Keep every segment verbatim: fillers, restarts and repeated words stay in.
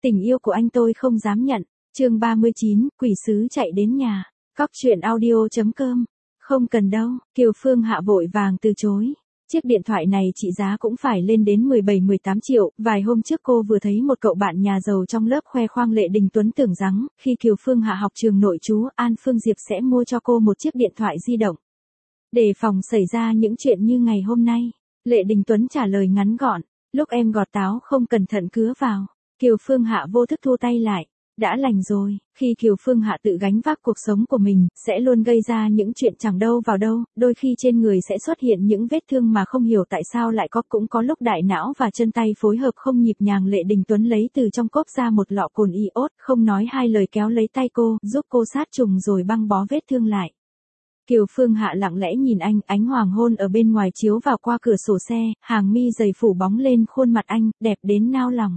Tình yêu của anh tôi không dám nhận. Chương ba mươi chín, quỷ sứ chạy đến nhà. Cóc truyện audio chấm com. Không cần đâu, Kiều Phương Hạ vội vàng từ chối. Chiếc điện thoại này trị giá cũng phải lên đến mười bảy mười tám triệu, vài hôm trước cô vừa thấy một cậu bạn nhà giàu trong lớp khoe khoang Lệ Đình Tuấn tưởng rằng, khi Kiều Phương Hạ học trường nội trú, An Phương Diệp sẽ mua cho cô một chiếc điện thoại di động. Đề phòng xảy ra những chuyện như ngày hôm nay, Lệ Đình Tuấn trả lời ngắn gọn, lúc em gọt táo không cẩn thận cứa vào. Kiều Phương Hạ vô thức thu tay lại. Đã lành rồi, khi Kiều Phương Hạ tự gánh vác cuộc sống của mình, sẽ luôn gây ra những chuyện chẳng đâu vào đâu, đôi khi trên người sẽ xuất hiện những vết thương mà không hiểu tại sao lại có, cũng có lúc đại não và chân tay phối hợp không nhịp nhàng. Lệ Đình Tuấn lấy từ trong cốp ra một lọ cồn iốt, không nói hai lời kéo lấy tay cô, giúp cô sát trùng rồi băng bó vết thương lại. Kiều Phương Hạ lặng lẽ nhìn anh, ánh hoàng hôn ở bên ngoài chiếu vào qua cửa sổ xe, hàng mi dày phủ bóng lên khuôn mặt anh, đẹp đến nao lòng.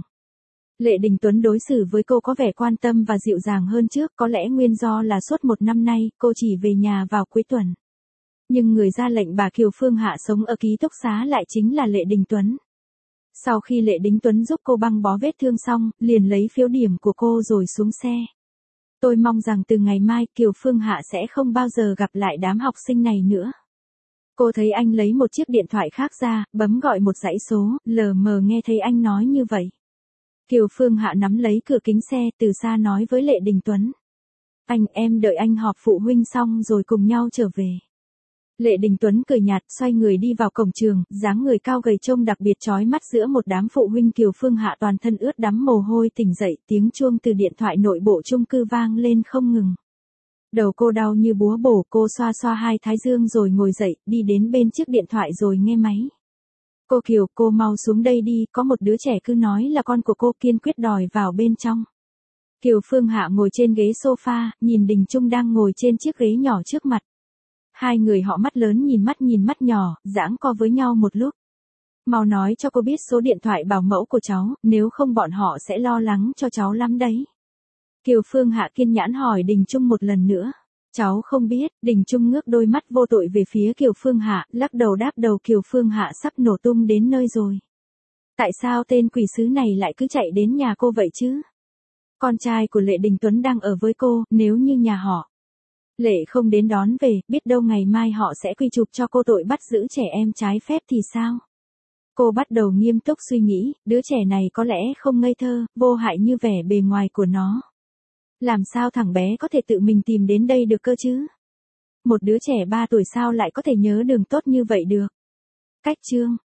Lệ Đình Tuấn đối xử với cô có vẻ quan tâm và dịu dàng hơn trước, có lẽ nguyên do là suốt một năm nay, cô chỉ về nhà vào cuối tuần. Nhưng người ra lệnh bà Kiều Phương Hạ sống ở ký túc xá lại chính là Lệ Đình Tuấn. Sau khi Lệ Đình Tuấn giúp cô băng bó vết thương xong, liền lấy phiếu điểm của cô rồi xuống xe. Tôi mong rằng từ ngày mai Kiều Phương Hạ sẽ không bao giờ gặp lại đám học sinh này nữa. Cô thấy anh lấy một chiếc điện thoại khác ra, bấm gọi một dãy số, lờ mờ nghe thấy anh nói như vậy. Kiều Phương Hạ nắm lấy cửa kính xe, từ xa nói với Lệ Đình Tuấn. Anh, em đợi anh họp phụ huynh xong rồi cùng nhau trở về. Lệ Đình Tuấn cười nhạt, xoay người đi vào cổng trường, dáng người cao gầy trông đặc biệt chói mắt giữa một đám phụ huynh. Kiều Phương Hạ toàn thân ướt đẫm mồ hôi tỉnh dậy, tiếng chuông từ điện thoại nội bộ chung cư vang lên không ngừng. Đầu cô đau như búa bổ, cô xoa xoa hai thái dương rồi ngồi dậy, đi đến bên chiếc điện thoại rồi nghe máy. Cô Kiều, cô mau xuống đây đi, có một đứa trẻ cứ nói là con của cô, kiên quyết đòi vào bên trong. Kiều Phương Hạ ngồi trên ghế sofa, nhìn Đình Trung đang ngồi trên chiếc ghế nhỏ trước mặt. Hai người họ mắt lớn nhìn mắt nhìn mắt nhỏ, giãng co với nhau một lúc. Mau nói cho cô biết số điện thoại bảo mẫu của cháu, nếu không bọn họ sẽ lo lắng cho cháu lắm đấy. Kiều Phương Hạ kiên nhẫn hỏi Đình Trung một lần nữa. Cháu không biết. Đình Trung ngước đôi mắt vô tội về phía Kiều Phương Hạ, lắc đầu đáp đầu. Kiều Phương Hạ sắp nổ tung đến nơi rồi. Tại sao tên quỷ sứ này lại cứ chạy đến nhà cô vậy chứ? Con trai của Lệ Đình Tuấn đang ở với cô, nếu như nhà họ Lệ không đến đón về, biết đâu ngày mai họ sẽ quy chụp cho cô tội bắt giữ trẻ em trái phép thì sao? Cô bắt đầu nghiêm túc suy nghĩ, đứa trẻ này có lẽ không ngây thơ, vô hại như vẻ bề ngoài của nó. Làm sao thằng bé có thể tự mình tìm đến đây được cơ chứ? Một đứa trẻ ba tuổi sao lại có thể nhớ đường tốt như vậy được? Cách chương